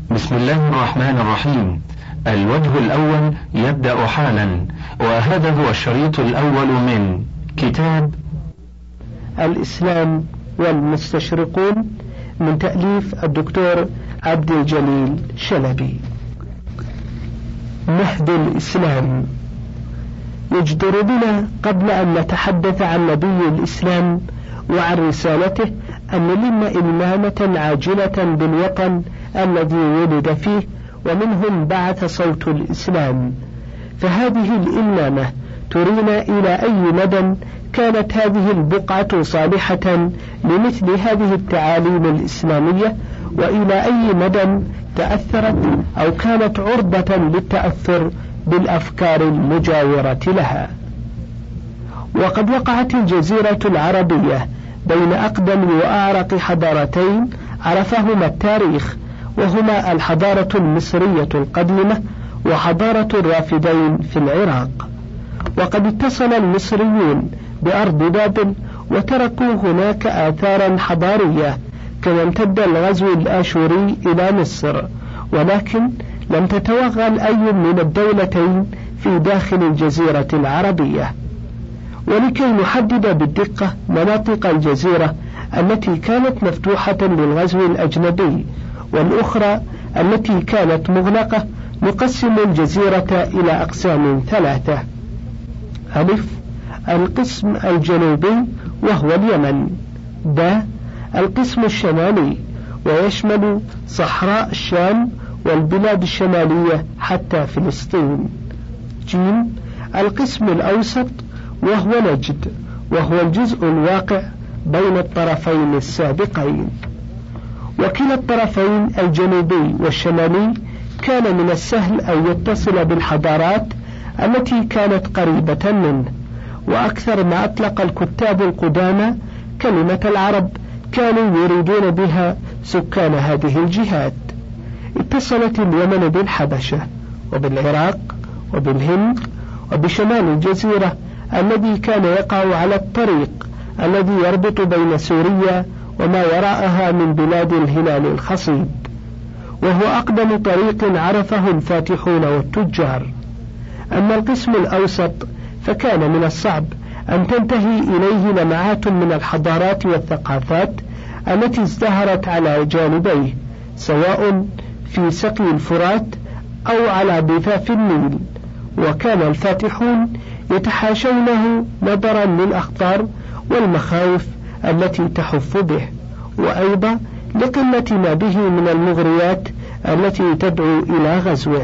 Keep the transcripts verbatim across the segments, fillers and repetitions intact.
بسم الله الرحمن الرحيم. الوجه الأول يبدأ حالا، وهذا هو الشريط الأول من كتاب الإسلام والمستشرقون من تأليف الدكتور عبد الجليل شلبي. مهد الإسلام. يجدر بنا قبل أن نتحدث عن نبي الإسلام وعن رسالته أن نلم إلمامة عاجلة بالوطن الذي ولد فيه ومنهم بعث صوت الإسلام، فهذه الإلمامة ترينا إلى أي مدى كانت هذه البقعة صالحة لمثل هذه التعاليم الإسلامية، وإلى أي مدى تأثرت أو كانت عرضة للتأثر بالأفكار المجاورة لها. وقد وقعت الجزيرة العربية بين أقدم وأعرق حضارتين عرفهما التاريخ، وهما الحضارة المصرية القديمة وحضارة الرافدين في العراق. وقد اتصل المصريون بأرض بابل وتركوا هناك آثارا حضارية، كما امتد الغزو الآشوري إلى مصر، ولكن لم تتوغل أي من الدولتين في داخل الجزيرة العربية. ولكي نحدد بالدقة مناطق الجزيرة التي كانت مفتوحة للغزو الأجنبي والأخرى التي كانت مغلقة، نقسم الجزيرة إلى أقسام ثلاثة. ألف: القسم الجنوبي وهو اليمن. ب: القسم الشمالي ويشمل صحراء الشام والبلاد الشمالية حتى فلسطين. ج: القسم الأوسط وهو نجد، وهو الجزء الواقع بين الطرفين السابقين. وكلا الطرفين الجنوبي والشمالي كان من السهل أن يتصل بالحضارات التي كانت قريبة منه، وأكثر ما أطلق الكتاب القدامى كلمة العرب كانوا يريدون بها سكان هذه الجهات. اتصلت اليمن بالحبشة وبالعراق وبالهند وبشمال الجزيرة الذي كان يقع على الطريق الذي يربط بين سوريا وما وراءها من بلاد الهلال الخصيب، وهو أقدم طريق عرفه الفاتحون والتجار. أما القسم الأوسط فكان من الصعب أن تنتهي إليه لمعات من الحضارات والثقافات التي ازدهرت على جانبيه، سواء في سقي الفرات أو على ضفاف النيل، وكان الفاتحون يتحاشونه نظرا للأخطار والمخاوف التي تحف به، وأيضا لقلة ما به من المغريات التي تدعو إلى غزوه.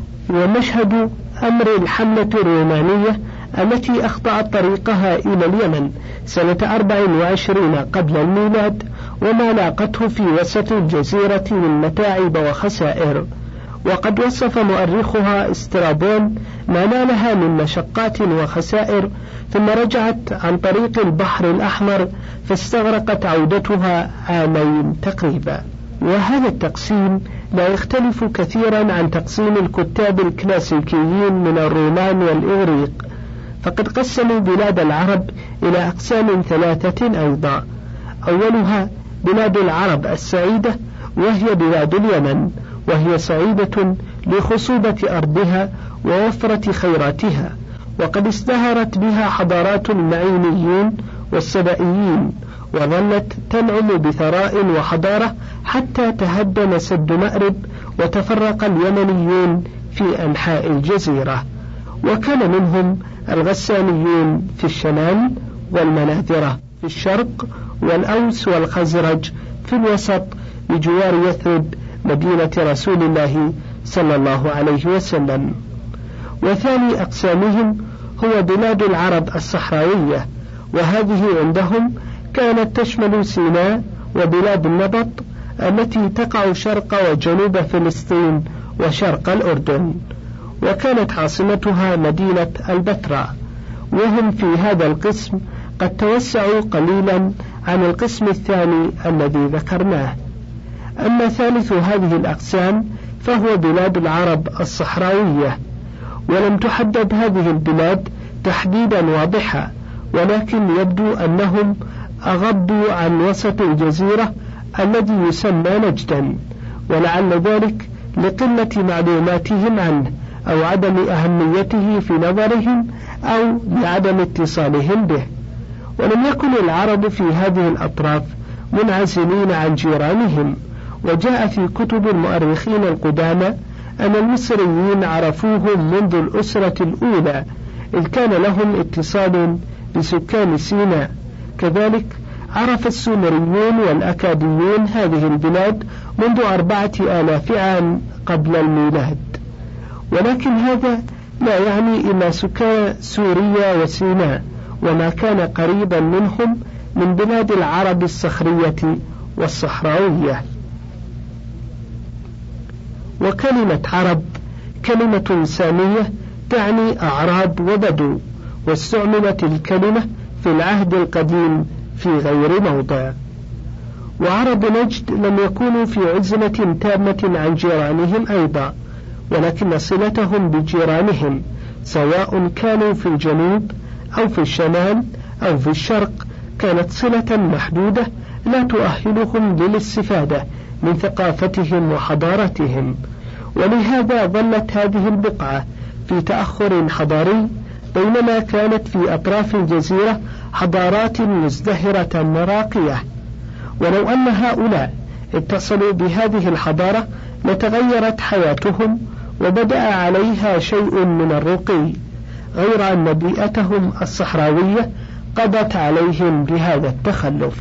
ومشهد أمر الحملة الرومانية التي أخطأت طريقها إلى اليمن سنة أربع وعشرين قبل الميلاد، وما لاقته في وسط الجزيرة من متاعب وخسائر. وقد وصف مؤرخها استرابون ما نالها من مشقات وخسائر، ثم رجعت عن طريق البحر الأحمر فاستغرقت عودتها عامين تقريبا. وهذا التقسيم لا يختلف كثيرا عن تقسيم الكتاب الكلاسيكيين من الرومان والإغريق، فقد قسموا بلاد العرب إلى أقسام ثلاثة أيضا. أولها بلاد العرب السعيدة، وهي بلاد اليمن، وهي سعيدة لخصوبة أرضها ووفرة خيراتها، وقد ازدهرت بها حضارات المعينيين والسبائيين، وظلت تنعم بثراء وحضارة حتى تهدم سد مأرب وتفرق اليمنيون في أنحاء الجزيرة. وكان منهم الغسانيون في الشمال، والمناذرة في الشرق، والأوس والخزرج في الوسط بجوار يثرب مدينة رسول الله صلى الله عليه وسلم. وثاني أقسامهم هو بلاد العرب الصحراوية، وهذه عندهم كانت تشمل سيناء وبلاد النبط التي تقع شرق وجنوب فلسطين وشرق الأردن، وكانت عاصمتها مدينة البتراء. وهم في هذا القسم قد توسعوا قليلا عن القسم الثاني الذي ذكرناه. أما ثالث هذه الأقسام فهو بلاد العرب الصحراوية، ولم تحدد هذه البلاد تحديدا واضحا، ولكن يبدو أنهم أغضوا عن وسط الجزيرة الذي يسمى نجدا، ولعل ذلك لقلة معلوماتهم عنه أو عدم أهميته في نظرهم أو لعدم اتصالهم به. ولم يكن العرب في هذه الأطراف منعزلين عن جيرانهم، وجاء في كتب المؤرخين القدامى أن المصريين عرفوهم منذ الأسرة الأولى، إذ كان لهم اتصال بسكان سيناء. كذلك عرف السومريون والأكاديون هذه البلاد منذ أربعة آلاف عام قبل الميلاد، ولكن هذا لا يعني إلا سكان سوريا وسيناء وما كان قريبا منهم من بلاد العرب الصخرية والصحراوية. وكلمة عرب كلمة سامية تعني أعراب وبدو، واستعملت الكلمة في العهد القديم في غير موضع. وعرب نجد لم يكونوا في عزلة تامة عن جيرانهم أيضا، ولكن صلتهم بجيرانهم سواء كانوا في الجنوب أو في الشمال أو في الشرق كانت صلة محدودة لا تؤهلهم للاستفادة من ثقافتهم وحضارتهم. ولهذا ظلت هذه البقعة في تأخر حضاري، بينما كانت في أطراف الجزيرة حضارات مزدهرة راقية. ولو أن هؤلاء اتصلوا بهذه الحضارة لتغيرت حياتهم وبدأ عليها شيء من الرقي، غير أن بيئتهم الصحراوية قضت عليهم بهذا التخلف.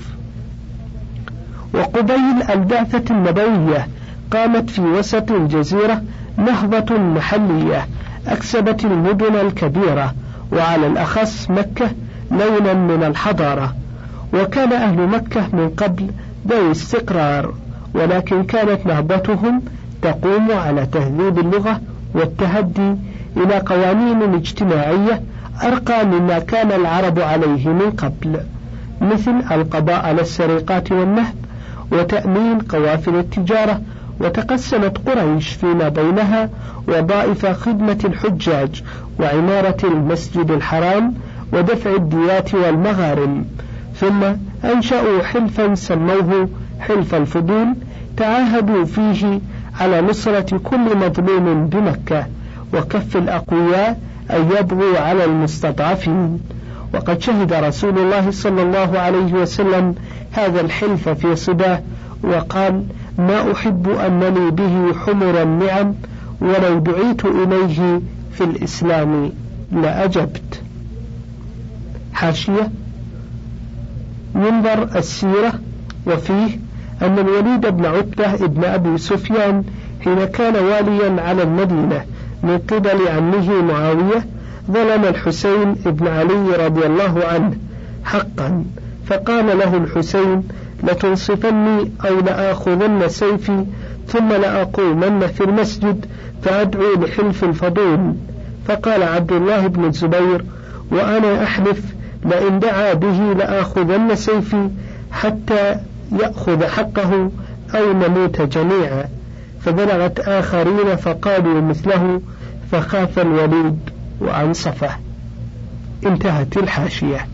وقبيل البعثة النبوية قامت في وسط الجزيرة نهضة محلية أكسبت المدن الكبيرة وعلى الأخص مكة لونا من الحضارة. وكان أهل مكة من قبل ذوي استقرار، ولكن كانت نهضتهم تقوم على تهذيب اللغة والتهدي إلى قوانين اجتماعية أرقى مما كان العرب عليه من قبل، مثل القضاء على السرقات والنهب وتأمين قوافل التجارة. وتقسمت قريش فيما بينها وظائف خدمة الحجاج وعمارة المسجد الحرام ودفع الديات والمغارم. ثم أنشأوا حلفا سموه حلف الفضول، تعاهدوا فيه على نصرة كل مظلوم بمكة وكف الأقوياء أن يبغوا على المستضعفين. وقد شهد رسول الله صلى الله عليه وسلم هذا الحلف في صباه وقال: ما أحب أنني به حمر النعم، ولو دعيت إليه في الإسلام لأجبت. حاشية: ينظر السيرة وفيه أن الوليد بن عتبة بن أبي سفيان حين كان واليا على المدينة من قبل عمه معاوية ظلم الحسين بن علي رضي الله عنه حقا، فقال له الحسين: لتنصفني أو لآخذن سيفي ثم لأقومن في المسجد فأدعو لحلف الفضول. فقال عبد الله بن الزبير: وأنا أحلف لئن دعا به لآخذن سيفي حتى يأخذ حقه أو نموت جميعا. فبلغت آخرين فقالوا مثله، فخاف الوليد وأنصفه. انتهت الحاشية.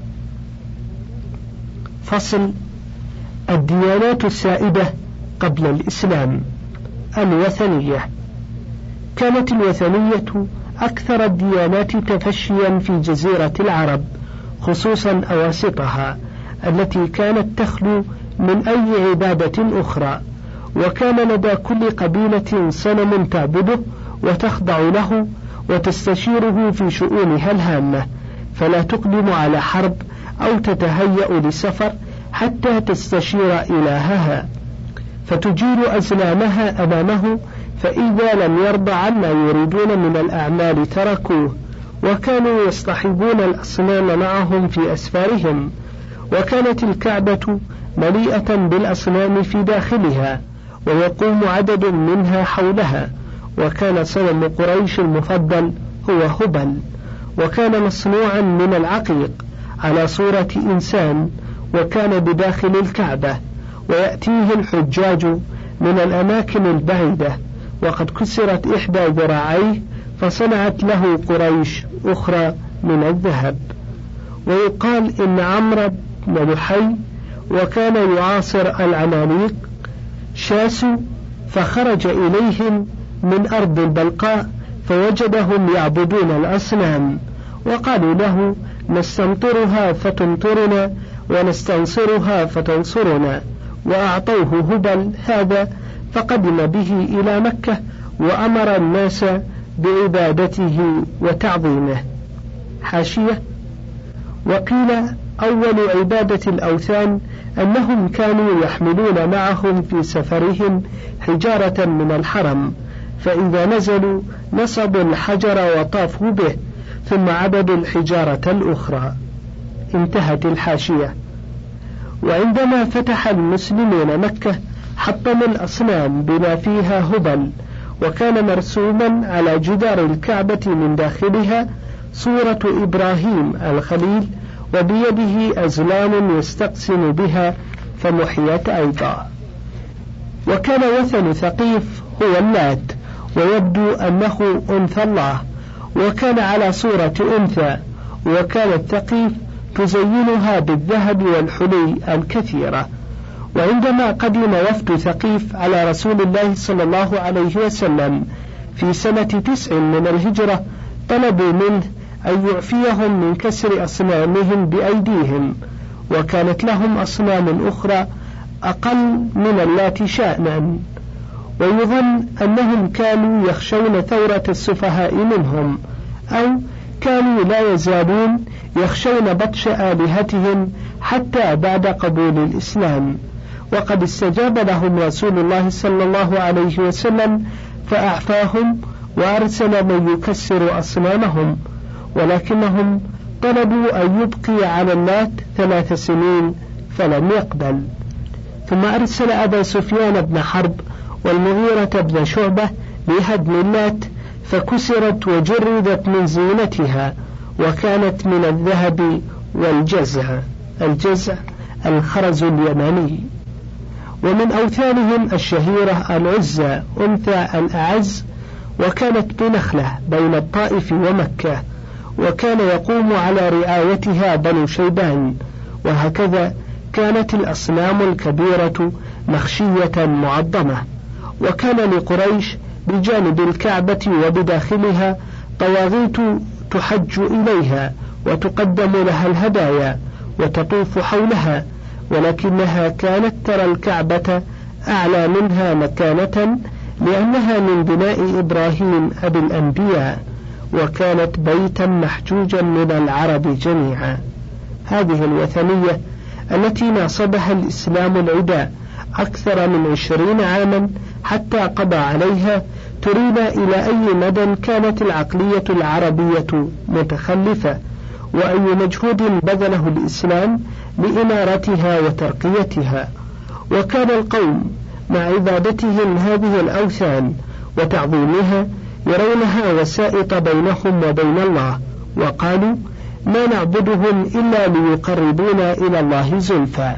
فصل: الديانات السائدة قبل الإسلام. الوثنية. كانت الوثنية أكثر الديانات تفشيا في جزيرة العرب، خصوصا أواسطها التي كانت تخلو من أي عبادة أخرى، وكان لدى كل قبيلة صنم تعبده وتخضع له وتستشيره في شؤونها الهامة، فلا تقدم على حرب أو تتهيأ لسفر حتى تستشير إلهها، فتجير أزلامها أمامه، فإذا لم يرضى عما يريدون من الأعمال تركوه، وكانوا يصطحبون الأصنام معهم في أسفارهم. وكانت الكعبة مليئة بالأصنام في داخلها، ويقوم عدد منها حولها. وكان صنم قريش المفضل هو هبل، وكان مصنوعا من العقيق على صورة إنسان، وكان بداخل الكعبة، ويأتيه الحجاج من الأماكن البعيدة، وقد كسرت إحدى ذراعيه فصنعت له قريش أخرى من الذهب. ويقال إن عمرو بن لحي وكان يعاصر العماليق شاسوا فخرج إليهم من أرض البلقاء فوجدهم يعبدون الأصنام، وقالوا له: نستمطرها فتمطرنا ونستنصرها فتنصرنا. وأعطوه هبل هذا فقدم به إلى مكة وأمر الناس بعبادته وتعظيمه. حاشية: وقيل أول عبادة الأوثان أنهم كانوا يحملون معهم في سفرهم حجارة من الحرم، فإذا نزلوا نصبوا الحجر وطافوا به ثم عبدوا الحجارة الأخرى. انتهت الحاشية. وعندما فتح المسلمون مكة حطموا الأصنام بما فيها هبل، وكان مرسوما على جدار الكعبة من داخلها صورة إبراهيم الخليل وبيده أزلام يستقسم بها فمحيت أيضا. وكان وثن ثقيف هو اللات، ويبدو أنه أنثى الله، وكان على صورة أنثى، وكانت ثقيف تزينها بالذهب والحلي الكثيرة. وعندما قدم وفد ثقيف على رسول الله صلى الله عليه وسلم في سنة تسع من الهجرة طلبوا منه أن يعفيهم من كسر أصنامهم بأيديهم، وكانت لهم أصنام أخرى أقل من اللات شأنا، ويظن أنهم كانوا يخشون ثورة السفهاء منهم، أو كانوا لا يزالون يخشون بطش آلهتهم حتى بعد قبول الإسلام. وقد استجاب لهم رسول الله صلى الله عليه وسلم فأعفاهم وأرسل من يكسر أصنامهم، ولكنهم طلبوا أن يبقي على اللات ثلاث سنين فلم يقبل. ثم أرسل أبا سفيان بن حرب والمغيرة بن شعبة لهدم اللات، فكسرت وجردت من زينتها، وكانت من الذهب والجزع. الجزع الخرز اليماني. ومن أوثانهم الشهيرة العزى أنثى الأعز، وكانت بنخلة بين الطائف ومكة، وكان يقوم على رعايتها بنو شيبان. وهكذا كانت الأصنام الكبيرة مخشية معظمة. وكان لقريش بجانب الكعبة وبداخلها طواغيت تحج إليها وتقدم لها الهدايا وتطوف حولها، ولكنها كانت ترى الكعبة أعلى منها مكانة لأنها من بناء إبراهيم أبي الأنبياء، وكانت بيتا محجوجا من العرب جميعا. هذه الوثنية التي ناصبها الإسلام العداء أكثر من عشرين عاما حتى قضى عليها ترينا إلى أي مدى كانت العقلية العربية متخلفة، وأي مجهود بذله الإسلام لإنارتها وترقيتها. وكان القوم مع عبادتهم هذه الأوثان وتعظيمها يرونها وسائط بينهم وبين الله، وقالوا: ما نعبدهم إلا ليقربونا إلى الله زلفى.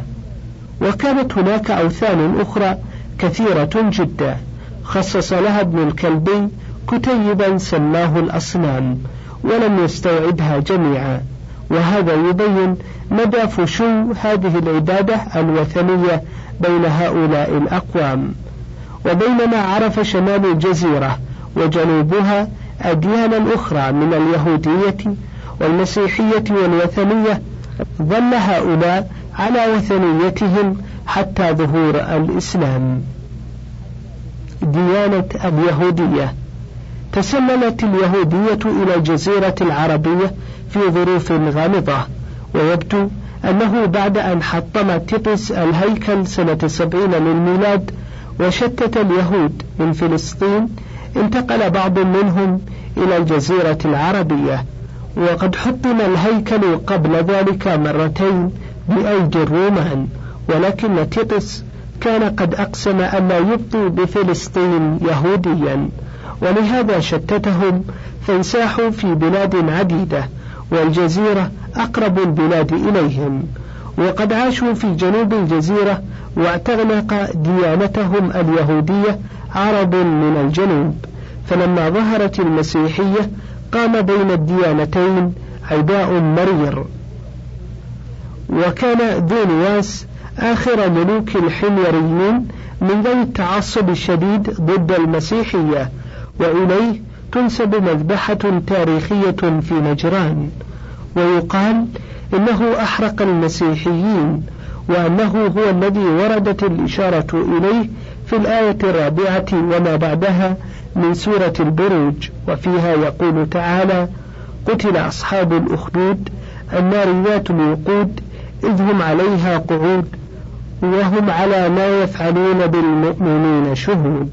وكانت هناك أوثان أخرى كثيرة جدا خصص لها ابن الكلبي كتيبا سماه الأصنام، ولم يستوعبها جميعا، وهذا يبين مدى فشو هذه العبادة الوثنية بين هؤلاء الأقوام. وبينما عرف شمال الجزيرة وجنوبها أديانا أخرى من اليهودية والمسيحية والوثنية، ظل هؤلاء على وثنيتهم حتى ظهور الإسلام. ديانة اليهودية. تسللت اليهودية إلى الجزيرة العربية في ظروف غامضة، ويبدو أنه بعد أن حطم تيتوس الهيكل سنة سبعين للميلاد وشتت اليهود من فلسطين، انتقل بعض منهم إلى الجزيرة العربية. وقد حطم الهيكل قبل ذلك مرتين بأيدي الرومان، ولكن تيتوس كان قد أقسم أن لا يبقي بفلسطين يهوديا، ولهذا شتتهم فانساحوا في بلاد عديدة، والجزيرة أقرب البلاد إليهم. وقد عاشوا في جنوب الجزيرة واعتنق ديانتهم اليهودية عرب من الجنوب، فلما ظهرت المسيحية قام بين الديانتين عداء مرير. وكان ذو نواس آخر ملوك الحميريين من ذوي التعصب الشديد ضد المسيحية، وإليه تنسب مذبحة تاريخية في نجران، ويقال إنه أحرق المسيحيين، وأنه هو الذي وردت الإشارة إليه في الآية الرابعة وما بعدها من سورة البروج، وفيها يقول تعالى: قتل أصحاب الأخدود النار ذات الوقود إذ هم عليها قعود وهم على ما يفعلون بالمؤمنين شهود.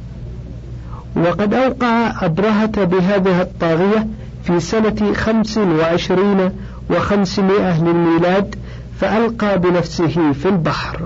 وقد أوقع أبرهة بهذه الطاغية في سنة خمس وعشرين وخمسمائة للميلاد، فألقى بنفسه في البحر.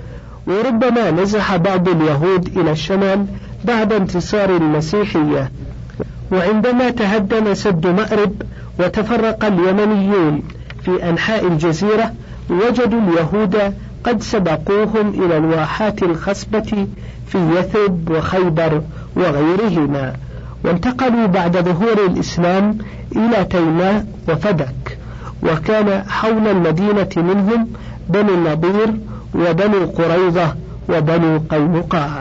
وربما نزح بعض اليهود إلى الشمال بعد انتصار المسيحية، وعندما تهدم سد مأرب وتفرق اليمنيون في أنحاء الجزيرة، وجدوا اليهود قد سبقوهم إلى الواحات الخصبة في يثرب وخيبر وغيرهما، وانتقلوا بعد ظهور الإسلام إلى تيماء وفدك، وكان حول المدينة منهم بنو النضير وبنو قريظة وبنو قينقاع.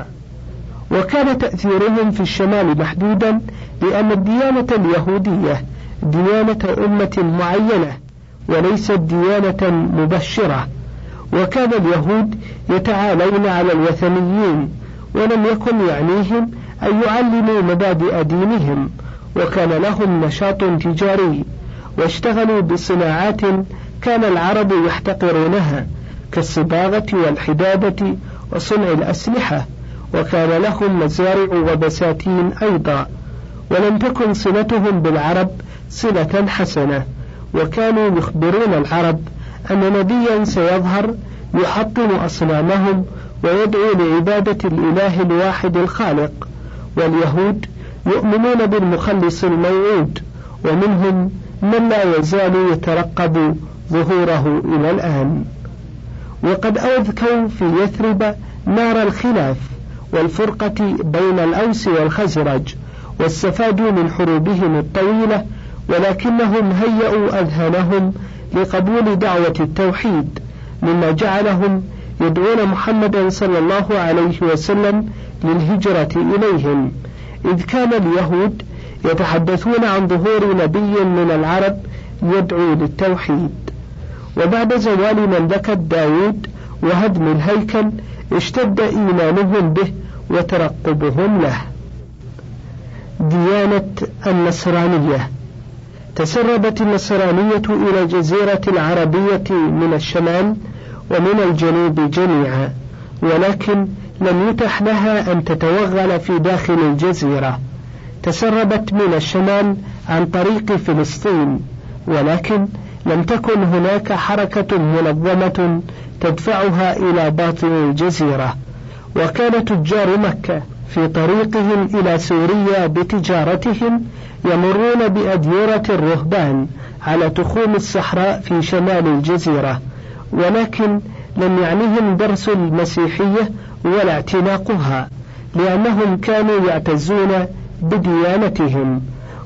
وكان تأثيرهم في الشمال محدودا، لأن الديانة اليهودية ديانة أمة معينة وليست ديانة مبشرة، وكان اليهود يتعالون على الوثنيين، ولم يكن يعنيهم أن يعلموا مبادئ دينهم، وكان لهم نشاط تجاري، واشتغلوا بصناعات كان العرب يحتقرونها كالصباغة والحدادة وصنع الأسلحة، وكان لهم مزارع وبساتين أيضا، ولم تكن صلتهم بالعرب صلة حسنة، وكانوا يخبرون العرب أن نبيا سيظهر يحطم أصنامهم ويدعو لعبادة الإله الواحد الخالق، واليهود يؤمنون بالمخلص الموعود، ومنهم من لا يزال يترقب ظهوره إلى الآن. وقد أوذكوا في يثرب نار الخلاف والفرقة بين الأوس والخزرج، واستفادوا من حروبهم الطويلة، ولكنهم هيئوا أذهانهم لقبول دعوة التوحيد، مما جعلهم يدعون محمدا صلى الله عليه وسلم للهجرة إليهم، إذ كان اليهود يتحدثون عن ظهور نبي من العرب يدعو للتوحيد. وبعد زوال مملكة داود وهدم الهيكل اشتد إيمانهم به وترقبهم له. ديانة النصرانية. تسربت النصرانية إلى الجزيرة العربية من الشمال ومن الجنوب جميعا، ولكن لم يتح لها أن تتوغل في داخل الجزيرة. تسربت من الشمال عن طريق فلسطين، ولكن لم تكن هناك حركة منظمة تدفعها إلى باطن الجزيرة. وكان تجار مكة في طريقهم إلى سوريا بتجارتهم يمرون بأديرة الرهبان على تخوم الصحراء في شمال الجزيرة، ولكن لم يعنهم درس المسيحية ولا اعتناقها، لأنهم كانوا يعتزون بديانتهم،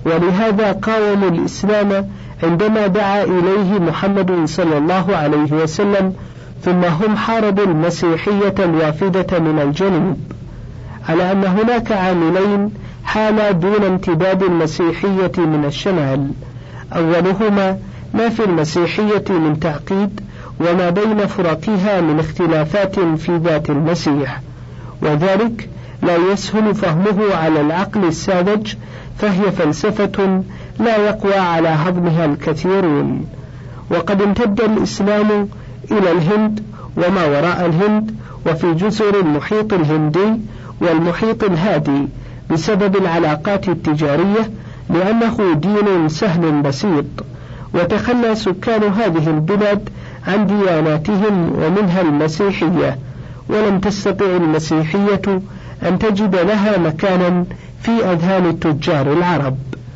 ولهذا قاوموا الإسلام عندما دعا إليه محمد صلى الله عليه وسلم، ثم هم حاربوا المسيحية الوافدة من الجنوب، على أن هناك عاملين حالا دون امتداد المسيحية من الشمال. أولهما ما في المسيحية من تعقيد، وما بين فرقها من اختلافات في ذات المسيح، وذلك لا يسهل فهمه على العقل الساذج، فهي فلسفة لا يقوى على هضمها الكثيرون. وقد امتد الإسلام إلى الهند وما وراء الهند، وفي جزر المحيط الهندي والمحيط الهادي بسبب العلاقات التجارية، لأنه دين سهل بسيط. وتخلى سكان هذه البلاد عن دياناتهم ومنها المسيحية، ولم تستطع المسيحية أن تجد لها مكانا في أذهان التجار العرب.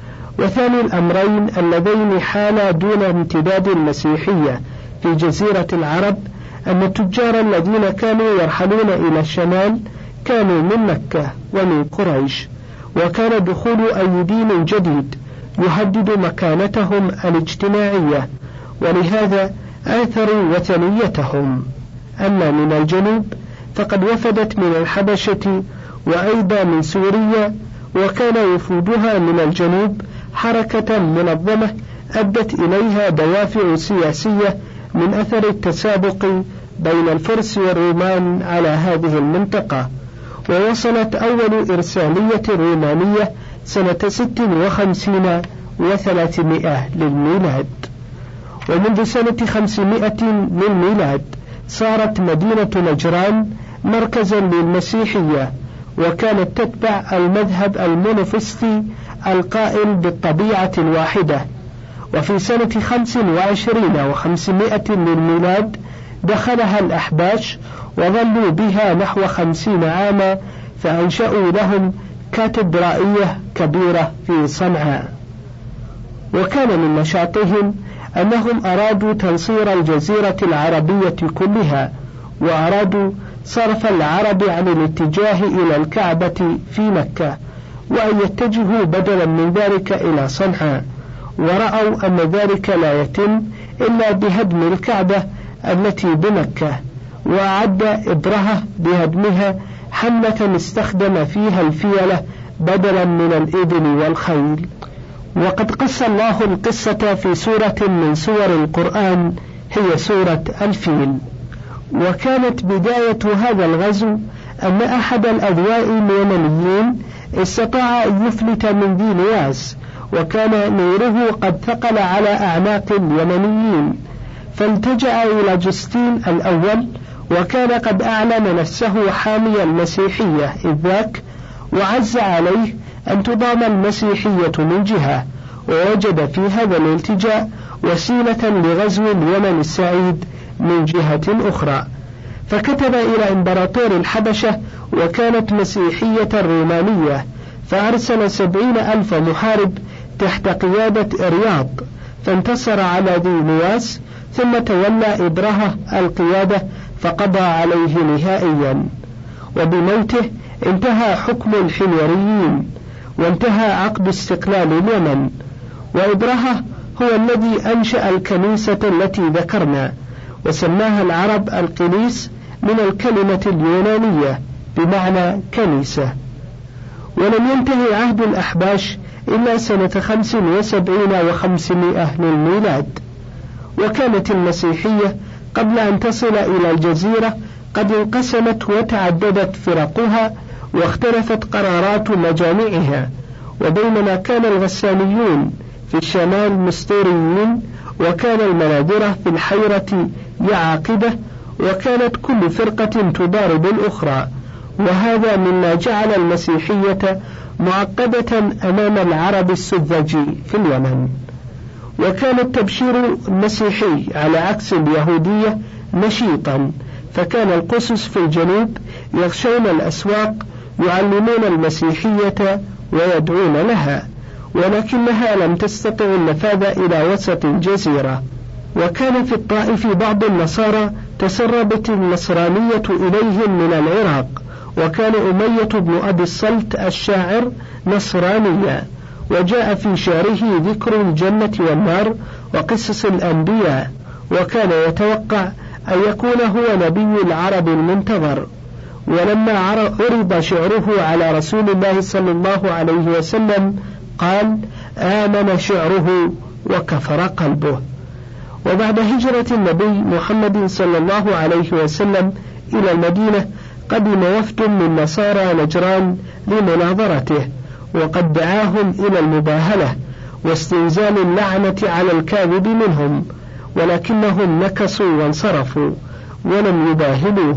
وثاني الأمرين اللذين حالا دون امتداد المسيحية في جزيرة العرب أن التجار الذين كانوا يرحلون إلى الشمال كانوا من مكة ومن قريش، وكان دخول أي دين جديد يهدد مكانتهم الاجتماعية، ولهذا آثروا وثنيتهم. أما من الجنوب فقد وفدت من الحبشة وأيضا من سوريا، وكان وفودها من الجنوب حركة منظمة أدت إليها دوافع سياسية من أثر التسابق بين الفرس والرومان على هذه المنطقة. ووصلت أول إرسالية رومانية سنة ست وخمسين وثلاثمائة للميلاد. ومنذ سنة خمسمائة للميلاد صارت مدينة نجران مركزا للمسيحية، وكانت تتبع المذهب المونوفيستي القائل بالطبيعة الواحدة. وفي سنة خمس وعشرين وخمسمائة للميلاد دخلها الأحباش وظلوا بها نحو خمسين عاما، فأنشأوا لهم كاتدرائية كبيرة في صنعاء. وكان من نشاطهم أنهم أرادوا تنصير الجزيرة العربية كلها، وأرادوا صرف العرب عن الاتجاه إلى الكعبة في مكة، وأن يتجهوا بدلا من ذلك إلى صنعاء، ورأوا أن ذلك لا يتم إلا بهدم الكعبة التي بمكة. وأعد إبرهة بهدمها حملة استخدم فيها الفيلة بدلا من الإبل والخيل. وقد قص الله القصة في سورة من سور القرآن هي سورة الفيل. وكانت بداية هذا الغزو أن أحد الأذواء اليمنيين استطاع أن يفلت من ذي نواس، وكان نوره قد ثقل على أعناق اليمنيين، فالتجأ إلى جستين الأول، وكان قد أعلن نفسه حامي المسيحية إذ ذاك، وعز عليه أن تضام المسيحية من جهة، ووجد في هذا الالتجاء وسيلة لغزو اليمن السعيد من جهة أخرى، فكتب إلى إمبراطور الحبشة وكانت مسيحية رومانية، فأرسل سبعين ألف محارب تحت قيادة إرياض، فانتصر على ذي نواس، ثم تولى إبرهة القيادة فقضى عليه نهائيا. وبموته انتهى حكم الحميريين، وانتهى عقد استقلال اليمن. وإبرهة هو الذي أنشأ الكنيسة التي ذكرنا، وسماها العرب القنيس من الكلمة اليونانية بمعنى كنيسة. ولم ينتهي عهد الأحباش إلا سنة خمس وسبعين وخمسمائة للميلاد. وكانت المسيحية قبل أن تصل إلى الجزيرة قد انقسمت وتعددت فرقها، واختلفت قرارات مجامعها، وبينما كان الغسانيون في الشمال مستوريين، وكان المنادرة في الحيرة يعاقبة، وكانت كل فرقة تضارب الأخرى، وهذا مما جعل المسيحية معقدة أمام العرب السذج في اليمن. وكان التبشير المسيحي على عكس اليهودية نشيطا، فكان القسس في الجنوب يغشون الأسواق يعلمون المسيحية ويدعون لها، ولكنها لم تستطع النفاذ إلى وسط الجزيرة. وكان في الطائف بعض النصارى تسربت النصرانية إليهم من العراق، وكان أمية بن أبي الصلت الشاعر نصرانيا، وجاء في شعره ذكر الجنة والنار وقصص الأنبياء، وكان يتوقع أن يكون هو نبي العرب المنتظر. ولما عرض شعره على رسول الله صلى الله عليه وسلم قال: آمن شعره وكفر قلبه. وبعد هجرة النبي محمد صلى الله عليه وسلم إلى المدينة قدم وفد من نصارى نجران لمناظرته، وقد دعاهم إلى المباهلة واستنزال اللعنة على الكاذب منهم، ولكنهم نكصوا وانصرفوا ولم يباهلوه.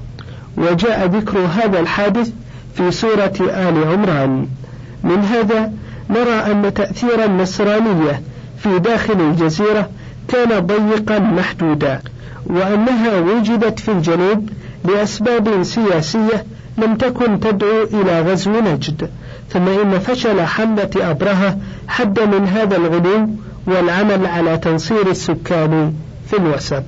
وجاء ذكر هذا الحادث في سورة آل عمران. من هذا نرى أن تأثير النصرانية في داخل الجزيرة كان ضيقا محدودا، وأنها وجدت في الجنوب لأسباب سياسية لم تكن تدعو إلى غزو نجد. ثم إن فشل حملة أبرهة حد من هذا الغلو والعمل على تنصير السكان في الوسط.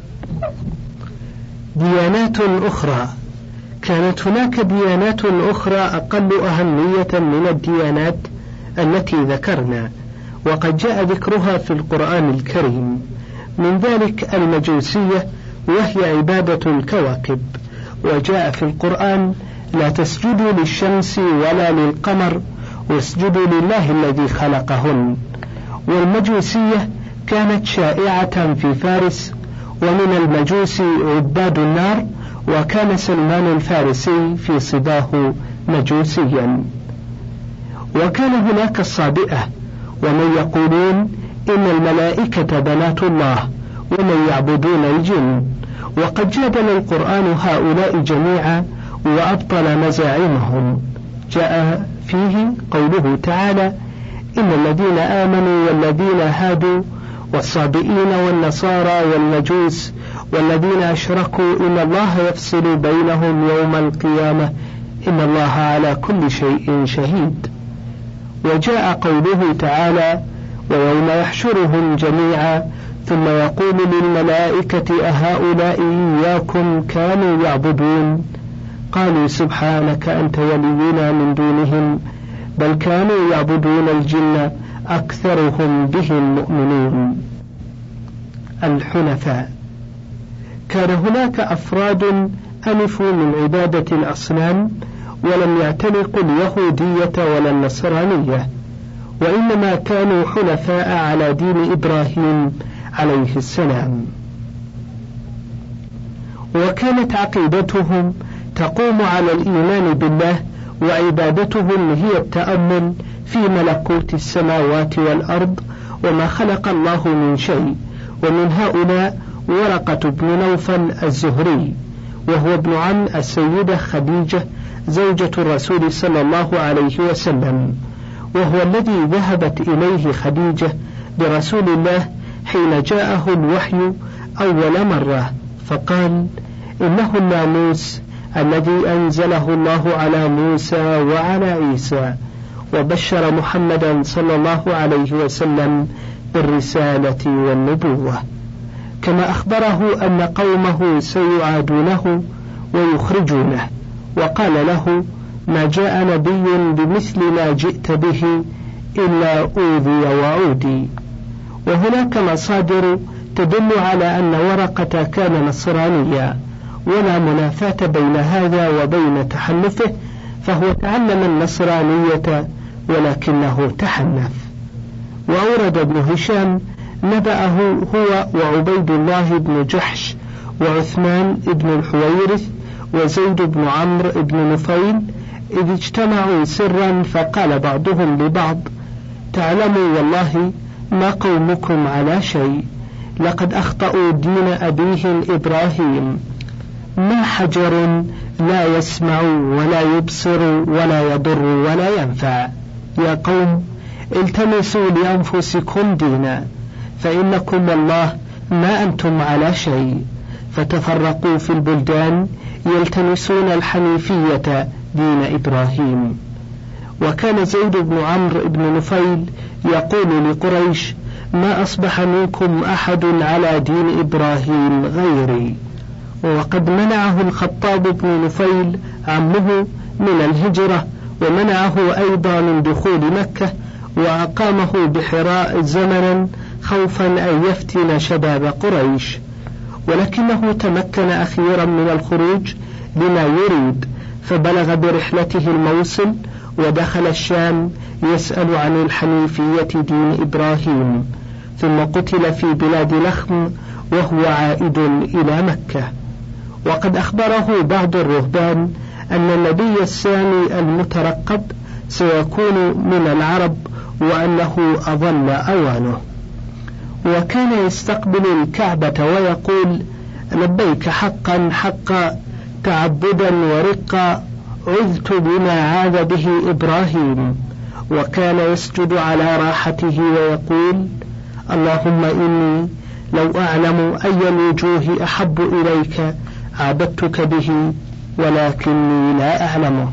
ديانات أخرى. كانت هناك ديانات أخرى أقل أهمية من الديانات التي ذكرنا، وقد جاء ذكرها في القرآن الكريم، من ذلك المجوسية، وهي عبادة الكواكب. وجاء في القرآن: لا تسجدوا للشمس ولا للقمر واسجدوا لله الذي خلقهن. والمجوسية كانت شائعة في فارس، ومن المجوس عباد النار، وكان سلمان الفارسي في صباه مجوسيا. وكان هناك الصابئة، ومن يقولون إن الملائكة بنات الله، ومن يعبدون الجن. وقد جادل القرآن هؤلاء جميعا وأبطل مزاعمهم. جاء فيه قوله تعالى: إن الذين آمنوا والذين هادوا والصابئين والنصارى والمجوس والذين أشركوا إن الله يفصل بينهم يوم القيامة إن الله على كل شيء شهيد. وجاء قوله تعالى: ويوم يحشرهم جميعا ثم يقول للملائكة أهؤلاء إياكم كانوا يعبدون قالوا سبحانك أنت ولينا من دونهم بل كانوا يعبدون الجن أكثرهم بهم مؤمنون. الحنفاء. كان هناك أفراد أنفوا من عبادة الأصنام ولم يعتنقوا اليهودية ولا النصرانية، وإنما كانوا حنفاء على دين إبراهيم عليه السلام. وكانت عقيدتهم تقوم على الإيمان بالله، وعبادتهم هي التأمل في ملكوت السماوات والأرض وما خلق الله من شيء. ومن هؤلاء ورقة بن نوفل الزهري، وهو ابن عم السيدة خديجة زوجة الرسول صلى الله عليه وسلم، وهو الذي ذهبت إليه خديجة برسول الله حين جاءه الوحي أول مرة، فقال: إنه الناموس الذي أنزله الله على موسى وعلى عيسى، وبشر محمدا صلى الله عليه وسلم بالرسالة والنبوة، كما أخبره أن قومه سيعادونه ويخرجونه، وقال له: ما جاء نبي بمثل ما جئت به إلا أوذي وعودي. وهناك مصادر تدل على أن ورقة كان نصرانيا، ولا منافاة بين هذا وبين تحنفه، فهو تعلم النصرانية ولكنه تحنف. وأورد ابن هشام نبأه هو وعبيد الله بن جحش وعثمان بن الحويرث وزيد بن عمرو بن نفيل إذ اجتمعوا سرا، فقال بعضهم لبعض: تعلموا والله ما قومكم على شيء، لقد أخطأوا دين أبيهم إبراهيم، ما حجر لا يسمع ولا يبصر ولا يضر ولا ينفع. يا قوم التمسوا لأنفسكم دينا، فإنكم والله ما أنتم على شيء. فتفرقوا في البلدان يلتمسون الحنيفية دين إبراهيم. وكان زيد بن عمرو بن نفيل يقول لقريش: ما أصبح منكم أحد على دين إبراهيم غيري. وقد منعه الخطاب بن نفيل عمه من الهجرة، ومنعه أيضا من دخول مكة، وأقامه بحراء زمنا خوفا أن يفتن شباب قريش، ولكنه تمكن أخيرا من الخروج لما يريد، فبلغ برحلته الموصل ودخل الشام يسأل عن الحنيفية دين إبراهيم، ثم قتل في بلاد لخم وهو عائد إلى مكة. وقد أخبره بعض الرهبان أن النبي السامي المترقب سيكون من العرب، وأنه أظل أوانه. وكان يستقبل الكعبة ويقول: لبيك حقا حقا تعبدا ورقا، عذت بما عاذ به إبراهيم. وكان يسجد على راحته ويقول: اللهم إني لو أعلم أي الوجوه أحب إليك عبدتك به، ولكني لا أعلمه.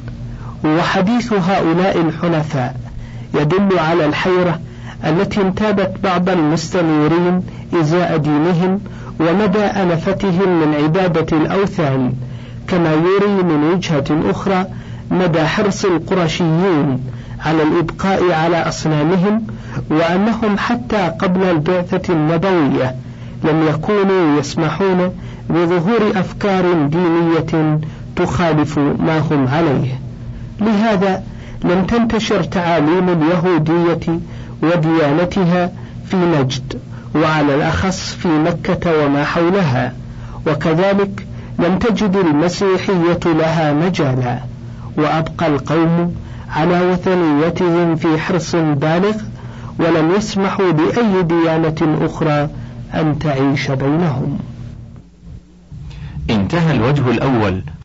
وحديث هؤلاء الحنفاء يدل على الحيرة التي انتابت بعض المستنيرين إزاء دينهم ومدى أنفتهم من عبادة الأوثان، كما يري من وجهة أخرى مدى حرص القرشيين على الإبقاء على أصنامهم، وأنهم حتى قبل البعثة النبوية لم يكونوا يسمحون بظهور أفكار دينية تخالف ما هم عليه. لهذا لم تنتشر تعاليم اليهودية وديانتها في نجد، وعلى الأخص في مكة وما حولها، وكذلك لم تجد المسيحية لها مجالا، وأبقى القوم على وثنيتهم في حرص بالغ، ولم يسمحوا بأي ديانة أخرى أن تعيش بينهم. انتهى الوجه الأول.